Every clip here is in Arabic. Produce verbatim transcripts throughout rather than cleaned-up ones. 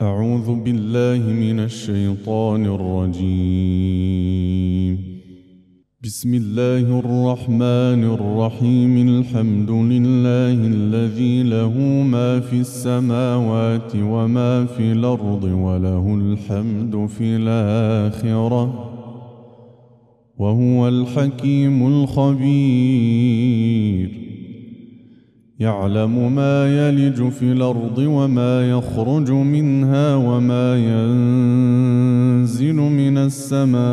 أعوذ بالله من الشيطان الرجيم. بسم الله الرحمن الرحيم. الحمد لله الذي له ما في السماوات وما في الأرض وله الحمد في الآخرة وهو الحكيم الخبير. يعلم ما يلج في الأرض وما يخرج منها وما ينزل من السماء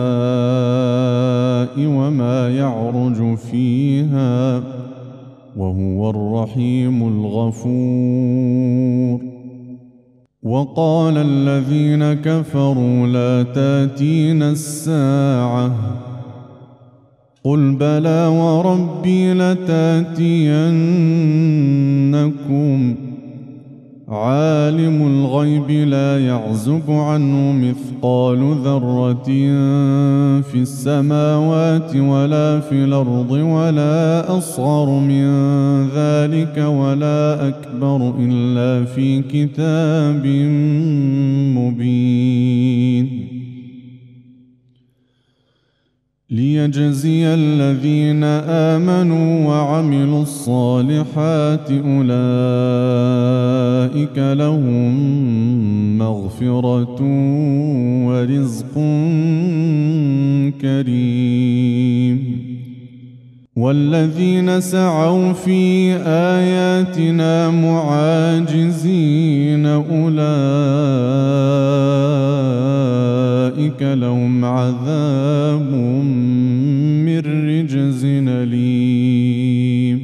وما يعرج فيها وهو الرحيم الغفور. وقال الذين كفروا لا تأتينا الساعة قل بلى وربي لتأتينكم عالم الغيب لا يعزب عنه مثقال ذرة في السماوات ولا في الأرض ولا أصغر من ذلك ولا أكبر إلا في كتاب مبين. ليجزي الذين آمنوا وعملوا الصالحات أولئك لهم مغفرة ورزق كريم. والذين سعوا في آياتنا معاجزين أولئك لهم عذاب من رجز أليم.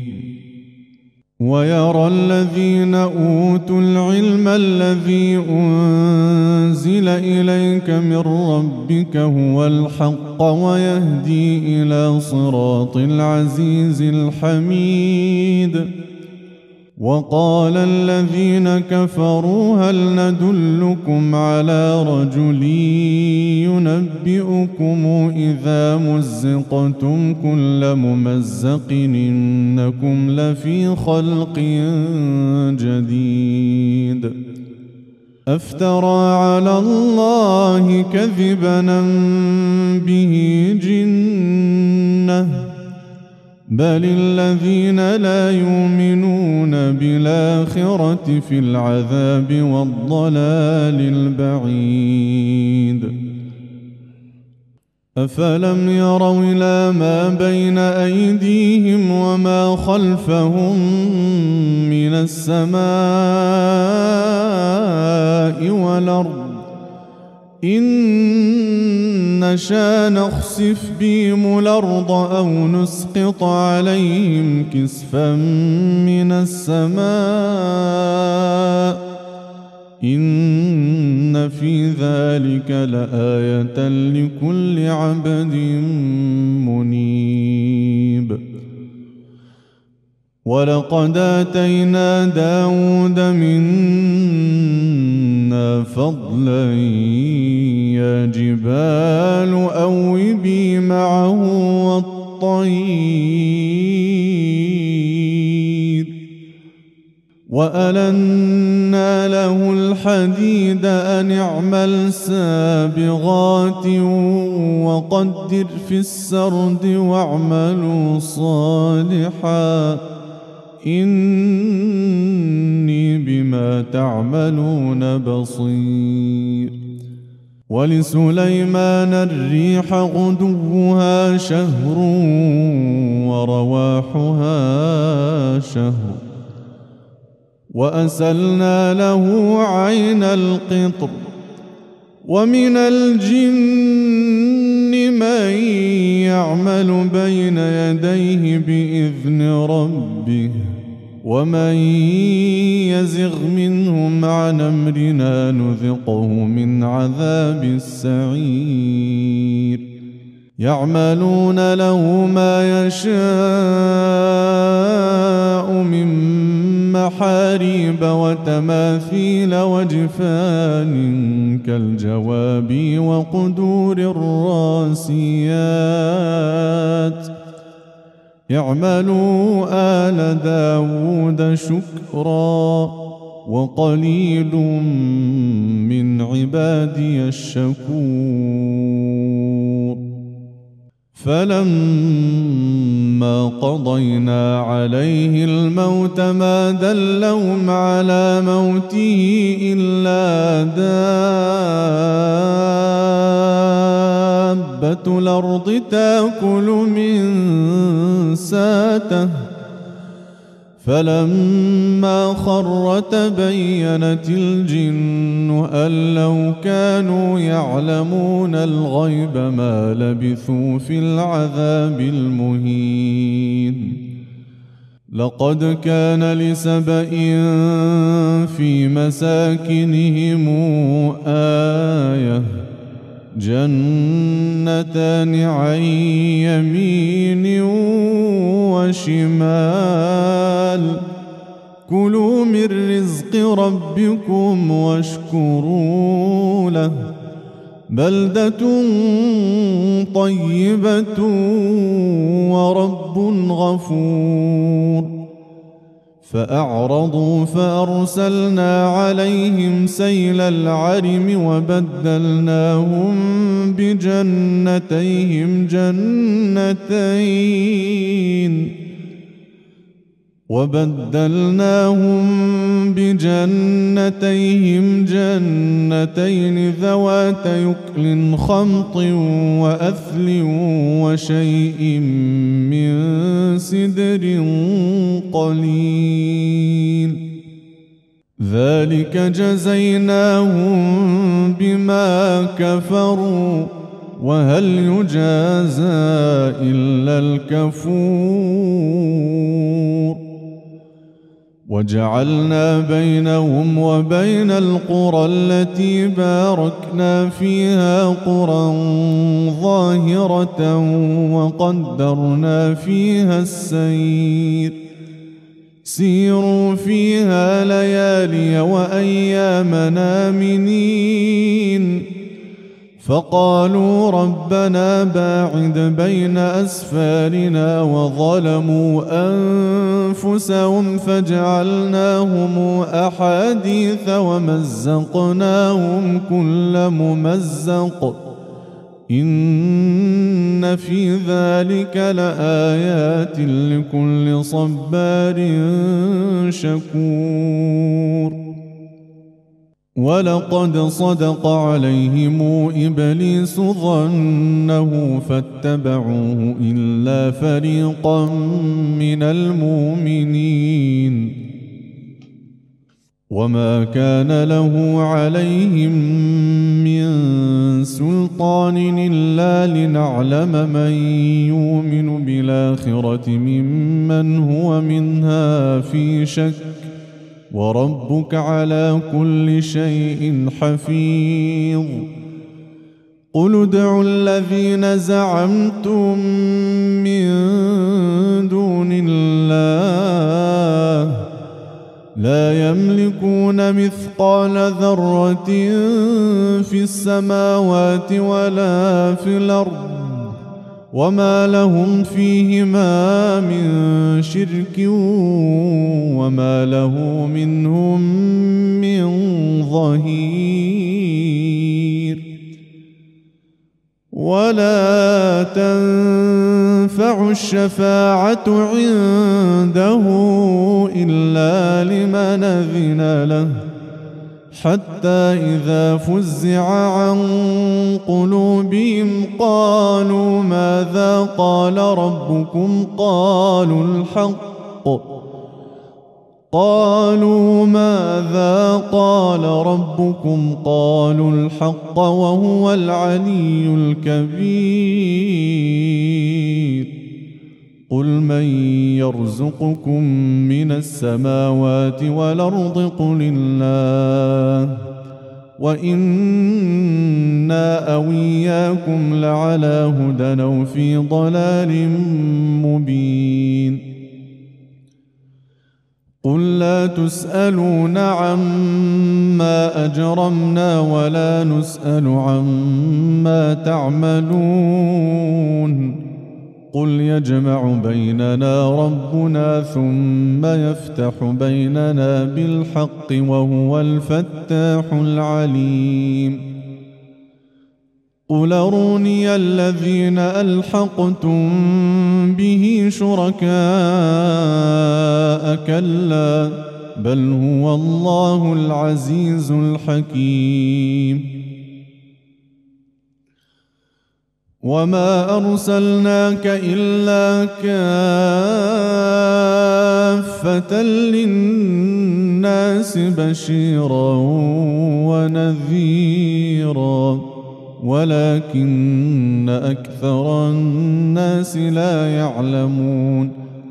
ويرى الذين أوتوا العلم الذي أنزل إليك من ربك هو الحق ويهدي إلى صراط العزيز الحميد. وقال الذين كفروا هل ندلكم على رجل ينبئكم إذا مزقتم كل ممزق إنكم لفي خلق جديد. أفترى على الله كذبا به جنة بل الذين لا يؤمنون بالآخرة في العذاب والضلال البعيد. أفلم يروا إلى ما بين أيديهم وما خلفهم من السماء والأرض إن نشأ نخسف بهم الأرض أو نسقط عليهم كسفا من السماء إن في ذلك لآية لكل عبد منيب. ولقد آتينا داود منا فضلا يا جبال أوبي معه والطير وألنا له الحديد أن اعمل سابغات وقدر في السرد واعملوا صالحا إني بما تعملون بصير. ولسليمان الريح غدوها شهر ورواحها شهر وأسلنا له عين القطر. ومن الجن من يعمل بين يديه بإذن ربه ومن يزغ منهم عن أمرنا نذقه من عذاب السعير. يعملون له ما يشاء من محاريب وتماثيل وجفان كالجواب وقدور الراسيات. اعملوا آل داود شكرا وقليل من عبادي الشكور. فلما قضينا عليه الموت ما دلهم على موته إلا دابة الأرض تأكل من ساته. فلما خر تبينت الجن أن لو كانوا يعلمون الغيب ما لبثوا في العذاب المهين. لقد كان لسبإ في مساكنهم آية جنتان عن يمين وشمال كلوا من رزق ربكم واشكروا له بلدة طيبة ورب غفور. فأعرضوا فأرسلنا عليهم سيل العرم وبدلناهم بجنتيهم جنتين وبدلناهم بجنتيهم جنتين ذوات يكل خمط وأثل وشيء من سدر قليل ذلك جزيناهم بما كفروا وهل يجازى إلا الكفور. وجعلنا بينهم وبين القرى التي باركنا فيها قرى ظاهرة وقدرنا فيها السير سيروا فيها ليالي وأيام آمنين. فقالوا ربنا باعد بين أسفارنا وظلموا أنفسهم فجعلناهم أحاديث ومزقناهم كل ممزق إن في ذلك لآيات لكل صبار شكور. ولقد صدق عليهم إبليس ظنه فاتبعوه إلا فريقا من المؤمنين وما كان له عليهم من سلطان إلا لنعلم من يؤمن بالآخرة ممن هو منها في شك وربك على كل شيء حفيظ. قل ادعوا الذين زعمتم من دون الله لا يملكون مثقال ذرة في السماوات ولا في الأرض وما لهم فيهما من شرك وما له منهم من ظهير. ولا تنفع الشفاعة عنده إلا لمن أذن له حتى إذا فزع عن قلوبهم قالوا ماذا قال ربكم قالوا الحق قالوا ماذا قال ربكم قالوا الحق وهو العلي الكبير. قل من يرزقكم من السماوات والأرض قل الله وإنا أو إياكم لعلى هدى أو في ضلال مبين. قل لا تسألون عما أجرمنا ولا نسأل عما تعملون قل يجمع بيننا ربنا ثم يفتح بيننا بالحق وهو الفتاح العليم قل أروني الذين ألحقتم به شركاء كلا بل هو الله العزيز الحكيم وما أرسلناك إلا كافة للناس بشيرا ونذيرا ولكن أكثر الناس لا يعلمون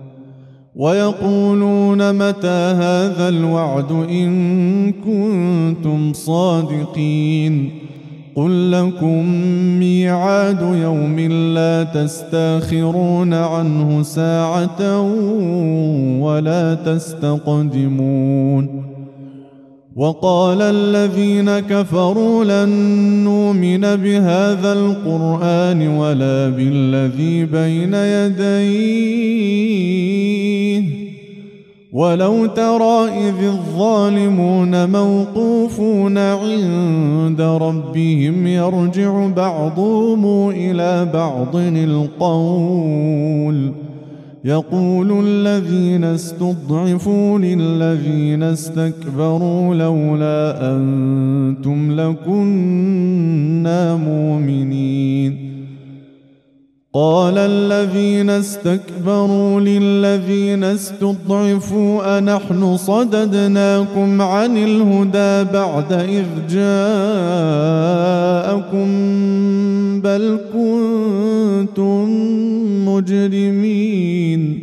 ويقولون متى هذا الوعد إن كنتم صادقين قل لكم ميعاد يوم لا تستاخرون عنه ساعة ولا تستقدمون وقال الذين كفروا لن نؤمن بهذا القرآن ولا بالذي بين يديه ولو ترى إذ الظالمون موقوفون عند ربهم يرجع بعضهم إلى بعض القول يقول الذين استضعفوا للذين استكبروا لولا أنتم لكنا مؤمنين قال الذين استكبروا للذين استضعفوا أنحن صددناكم عن الهدى بعد إذ جاءكم بل كنتم مجرمين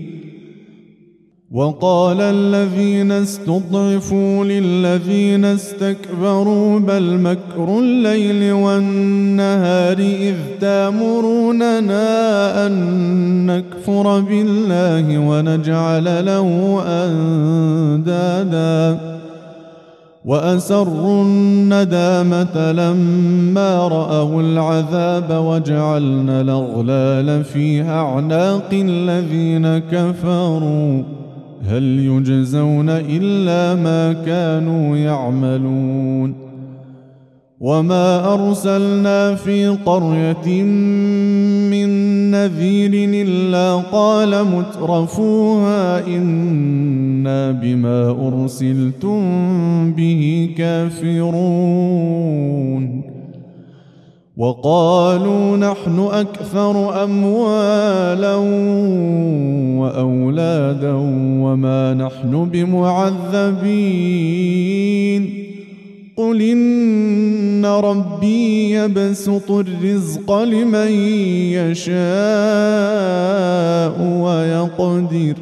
وقال الذين استضعفوا للذين استكبروا بل مكر الليل والنهار إذ تأمروننا أن نكفر بالله ونجعل له أندادا وأسروا الندامة لما رأوا العذاب وجعلنا الأغلال في أعناق الذين كفروا هل يجزون إلا ما كانوا يعملون وما أرسلنا في قرية من نذير إلا قال مترفوها إنا بما أرسلتم به كافرون وقالوا نحن أكثر أموالا وأولادا وما نحن بمعذبين قل إن ربي يبسط الرزق لمن يشاء ويقدر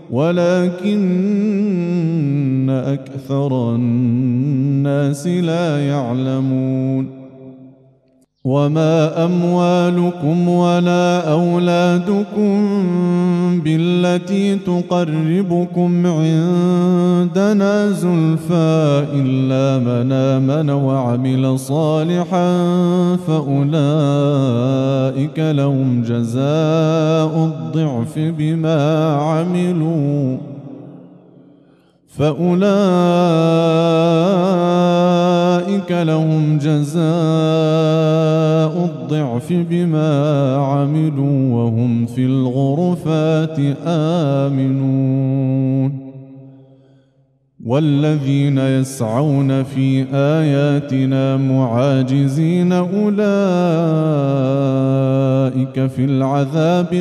ولكن أكثر الناس لا يعلمون وما أموالكم ولا أولادكم بالتي تقربكم عندنا زلفى إلا من آمن وعمل صالحا فأولئك لهم جزاء الضعف بما عملوا فأولئك لهم جزاء الضعف بما عملوا وهم في الغرفات آمنون والذين يسعون في آياتنا معاجزين أولئك في العذاب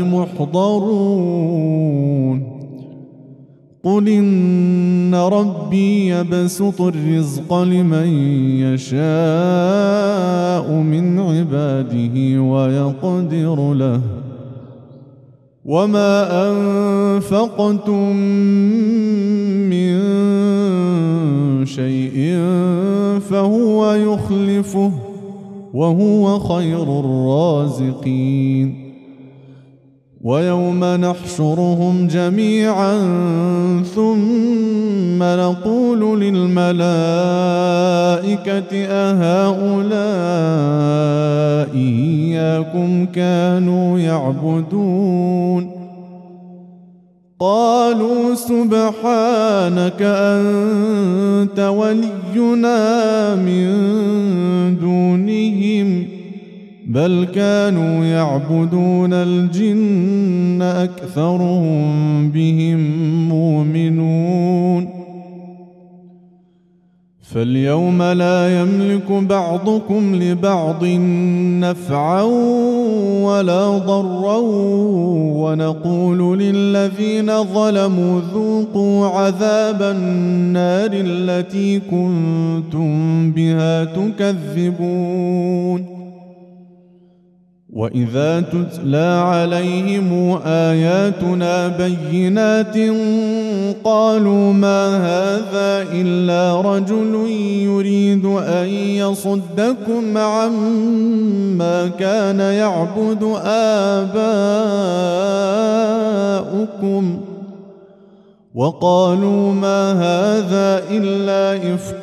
محضرون قل إن ربي يبسط الرزق لمن يشاء من عباده ويقدر له وما أنفقتم من شيء فهو يخلفه وهو خير الرازقين ويوم نحشرهم جميعا ثم نقول للملائكة أهؤلاء إياكم آباءكم كانوا يعبدون قالوا سبحانك أنت ولينا من دونهم بل كانوا يعبدون الجن أكثرهم بهم مؤمنون فاليوم لا يملك بعضكم لبعض نفعا ولا ضرا ونقول للذين ظلموا ذوقوا عذاب النار التي كنتم بها تكذبون وإذا تتلى عليهم آياتنا بينات قالوا ما هذا إلا رجل يريد أن يصدكم عما كان يعبد آباؤكم وقالوا ما هذا إلا إفك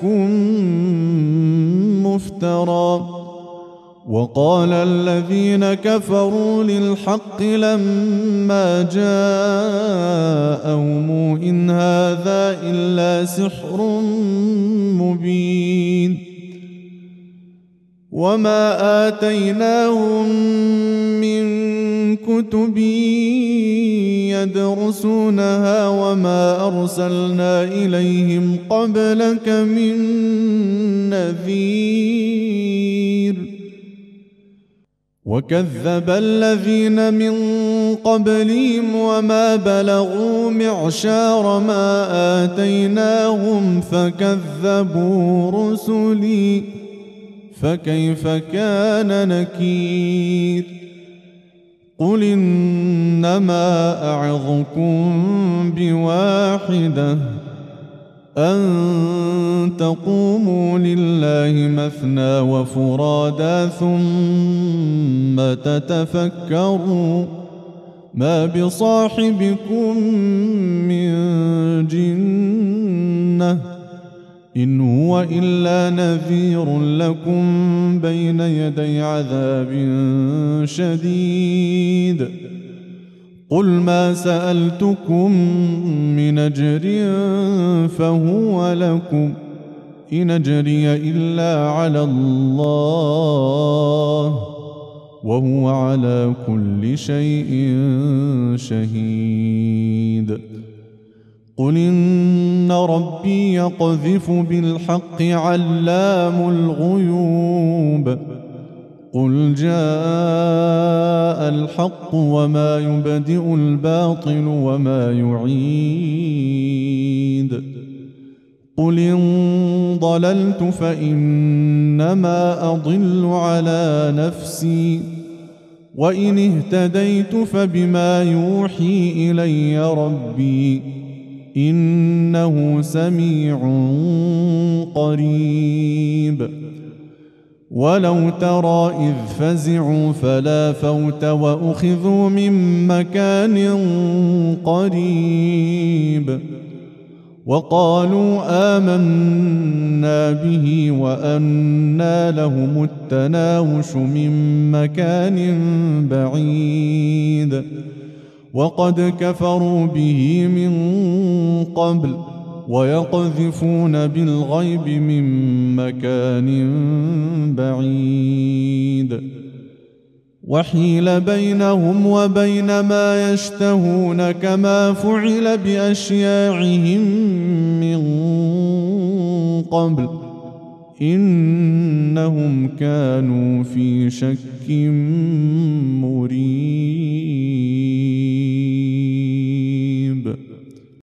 مفترى وقال الذين كفروا للحق لما جاءهم إن هذا إلا سحر مبين وما آتيناهم من كتب يدرسونها وما أرسلنا إليهم قبلك من نذير وكذب الذين من قبلهم وما بلغوا معشار ما آتيناهم فكذبوا رسلي فكيف كان نكير قل إنما أعظكم بواحدة أن تقوموا لله مثنى وفرادا ثم تتفكروا ما بصاحبكم من جنة إن هو إلا نذير لكم بين يدي عذاب شديد قل ما سألتكم من أجر فهو لكم إن أجري إلا على الله وهو على كل شيء شهيد قل إن ربي يقذف بالحق علام الغيوب قل جاء الحق وما يبدئ الباطل وما يعيد قل إن ضللت فإنما أضل على نفسي وإن اهتديت فبما يوحي إلي ربي إنه سميع قريب ولو ترى إذ فزعوا فلا فوت وأخذوا من مكان قريب وقالوا آمنا به وأنى لهم التناوش من مكان بعيد وقد كفروا به من قبل ويقذفون بالغيب من مكان بعيد وحيل بينهم وبين ما يشتهون كما فعل بأشياعهم من قبل إنهم كانوا في شك